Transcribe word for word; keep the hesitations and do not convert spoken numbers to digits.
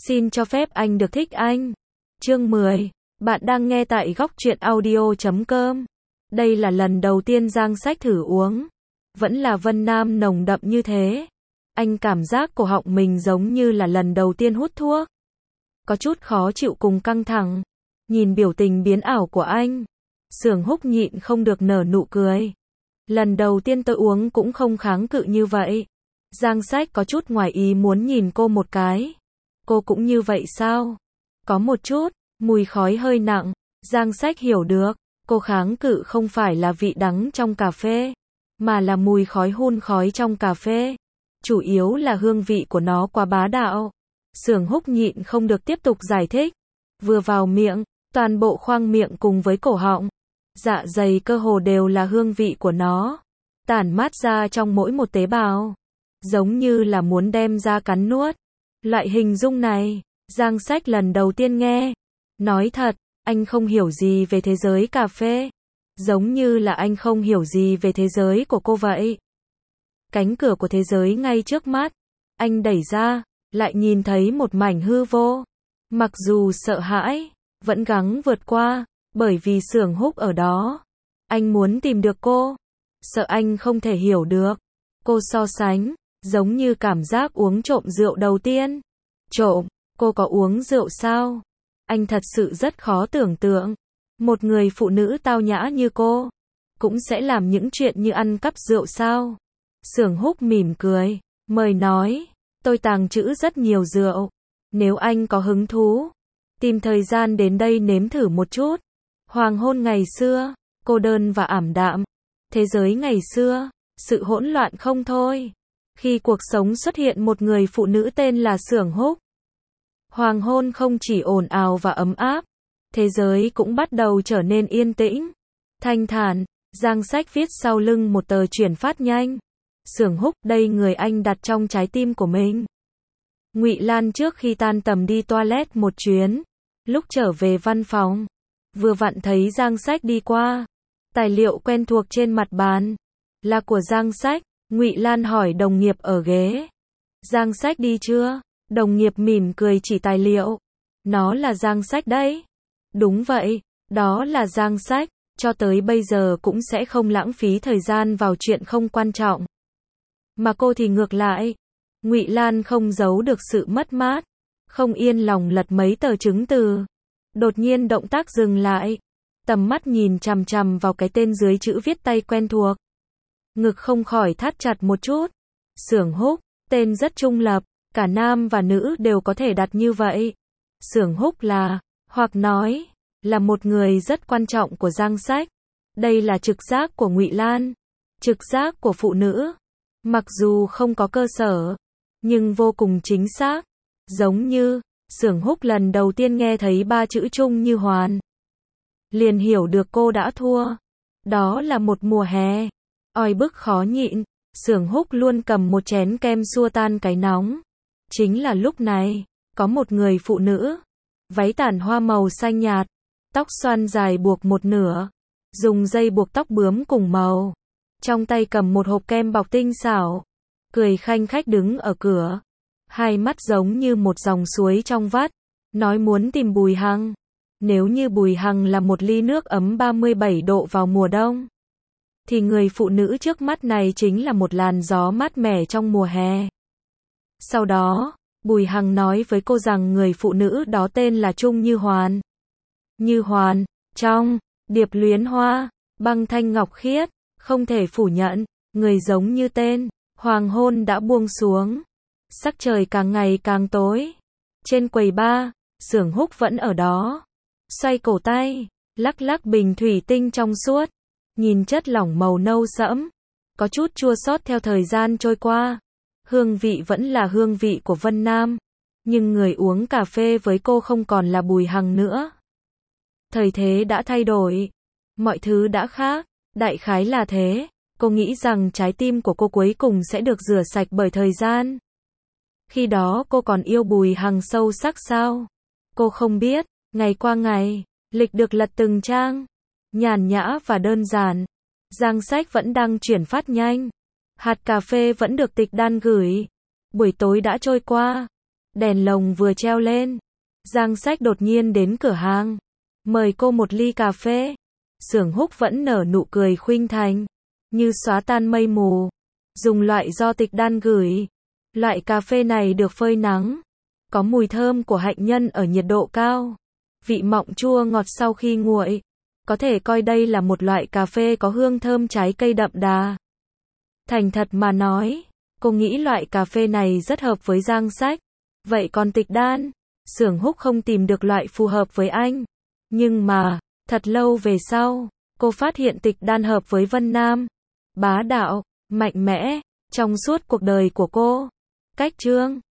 Xin cho phép anh được thích anh. Chương mười. Bạn đang nghe tại góc truyện audio chấm com. Đây là lần đầu tiên Giang Sách thử uống. Vẫn là Vân Nam nồng đậm như thế. Anh cảm giác cổ họng mình giống như là lần đầu tiên hút thuốc. Có chút khó chịu cùng căng thẳng. Nhìn biểu tình biến ảo của anh, Sưởng Húc nhịn không được nở nụ cười. Lần đầu tiên tôi uống cũng không kháng cự như vậy. Giang Sách có chút ngoài ý muốn nhìn cô một cái. Cô cũng như vậy sao? Có một chút, mùi khói hơi nặng. Giang Sách hiểu được, cô kháng cự không phải là vị đắng trong cà phê, mà là mùi khói hun khói trong cà phê. Chủ yếu là hương vị của nó quá bá đạo. Sưởng Húc nhịn không được tiếp tục giải thích. Vừa vào miệng, toàn bộ khoang miệng cùng với cổ họng, dạ dày cơ hồ đều là hương vị của nó, tản mát ra trong mỗi một tế bào, giống như là muốn đem ra cắn nuốt. Loại hình dung này, Giang Sách lần đầu tiên nghe. Nói thật, anh không hiểu gì về thế giới cà phê. Giống như là anh không hiểu gì về thế giới của cô vậy. Cánh cửa của thế giới ngay trước mắt, anh đẩy ra, lại nhìn thấy một mảnh hư vô. Mặc dù sợ hãi, vẫn gắng vượt qua, bởi vì Sưởng Húc ở đó. Anh muốn tìm được cô, sợ anh không thể hiểu được. Cô so sánh, giống như cảm giác uống trộm rượu đầu tiên. Trộm, cô có uống rượu sao? Anh thật sự rất khó tưởng tượng. Một người phụ nữ tao nhã như cô, cũng sẽ làm những chuyện như ăn cắp rượu sao? Sưởng Húc mỉm cười, mời nói, tôi tàng trữ rất nhiều rượu. Nếu anh có hứng thú, tìm thời gian đến đây nếm thử một chút. Hoàng hôn ngày xưa, cô đơn và ảm đạm. Thế giới ngày xưa, sự hỗn loạn không thôi. Khi cuộc sống xuất hiện một người phụ nữ tên là Sưởng Húc. Hoàng hôn không chỉ ồn ào và ấm áp, thế giới cũng bắt đầu trở nên yên tĩnh, thanh thản. Giang Sách viết sau lưng một tờ chuyển phát nhanh. Sưởng Húc, đây người anh đặt trong trái tim của mình. Ngụy Lan trước khi tan tầm đi toilet một chuyến, lúc trở về văn phòng, vừa vặn thấy Giang Sách đi qua. Tài liệu quen thuộc trên mặt bàn, là của Giang Sách. Ngụy Lan hỏi đồng nghiệp ở ghế, Giang Sách đi chưa? Đồng nghiệp mỉm cười chỉ tài liệu. Nó là Giang Sách đấy. Đúng vậy, đó là Giang Sách, cho tới bây giờ cũng sẽ không lãng phí thời gian vào chuyện không quan trọng. Mà cô thì ngược lại. Ngụy Lan không giấu được sự mất mát, không yên lòng lật mấy tờ chứng từ. Đột nhiên động tác dừng lại, tầm mắt nhìn chằm chằm vào cái tên dưới chữ viết tay quen thuộc. Ngực không khỏi thắt chặt một chút. Sưởng Húc, tên rất trung lập, cả nam và nữ đều có thể đặt như vậy. Sưởng Húc là, hoặc nói, là một người rất quan trọng của Giang Sách. Đây là trực giác của Ngụy Lan, trực giác của phụ nữ. Mặc dù không có cơ sở, nhưng vô cùng chính xác. Giống như, Sưởng Húc lần đầu tiên nghe thấy ba chữ chung như hoàn, liền hiểu được cô đã thua. Đó là một mùa hè, oi bức khó nhịn. Sưởng Húc luôn cầm một chén kem xua tan cái nóng. Chính là lúc này, có một người phụ nữ, váy tản hoa màu xanh nhạt, tóc xoăn dài buộc một nửa, dùng dây buộc tóc bướm cùng màu, trong tay cầm một hộp kem bọc tinh xảo, cười khanh khách đứng ở cửa, hai mắt giống như một dòng suối trong vắt, nói muốn tìm Bùi Hằng. Nếu như Bùi Hằng là một ly nước ấm ba mươi bảy độ vào mùa đông, thì người phụ nữ trước mắt này chính là một làn gió mát mẻ trong mùa hè. Sau đó, Bùi Hằng nói với cô rằng người phụ nữ đó tên là Trung Như Hoàn. Như Hoàn, trong Điệp Luyến Hoa, băng thanh ngọc khiết, không thể phủ nhận, người giống như tên. Hoàng hôn đã buông xuống, sắc trời càng ngày càng tối. Trên quầy bar, Sưởng Húc vẫn ở đó, xoay cổ tay, lắc lắc bình thủy tinh trong suốt, nhìn chất lỏng màu nâu sẫm, có chút chua xót theo thời gian trôi qua. Hương vị vẫn là hương vị của Vân Nam, nhưng người uống cà phê với cô không còn là Bùi Hằng nữa. Thời thế đã thay đổi, mọi thứ đã khác, đại khái là thế. Cô nghĩ rằng trái tim của cô cuối cùng sẽ được rửa sạch bởi thời gian. Khi đó cô còn yêu Bùi Hằng sâu sắc sao? Cô không biết. Ngày qua ngày, lịch được lật từng trang, nhàn nhã và đơn giản. Giang Sách vẫn đang chuyển phát nhanh, hạt cà phê vẫn được Tịch Đan gửi. Buổi tối đã trôi qua, Đèn lồng vừa treo lên, Giang Sách đột nhiên đến cửa hàng, mời cô một ly cà phê. Xưởng Húc vẫn nở nụ cười khuynh thành, như xóa tan mây mù, dùng loại do Tịch Đan gửi. Loại cà phê này được phơi nắng, có mùi thơm của hạnh nhân ở nhiệt độ cao, vị mọng chua ngọt sau khi nguội. Có thể coi đây là một loại cà phê có hương thơm trái cây đậm đà. Thành thật mà nói, cô nghĩ loại cà phê này rất hợp với Giang Sách. Vậy còn Tịch Đan? Xưởng Húc không tìm được loại phù hợp với anh. Nhưng mà, thật lâu về sau, cô phát hiện Tịch Đan hợp với Vân Nam. Bá đạo, mạnh mẽ, trong suốt cuộc đời của cô. Cách chương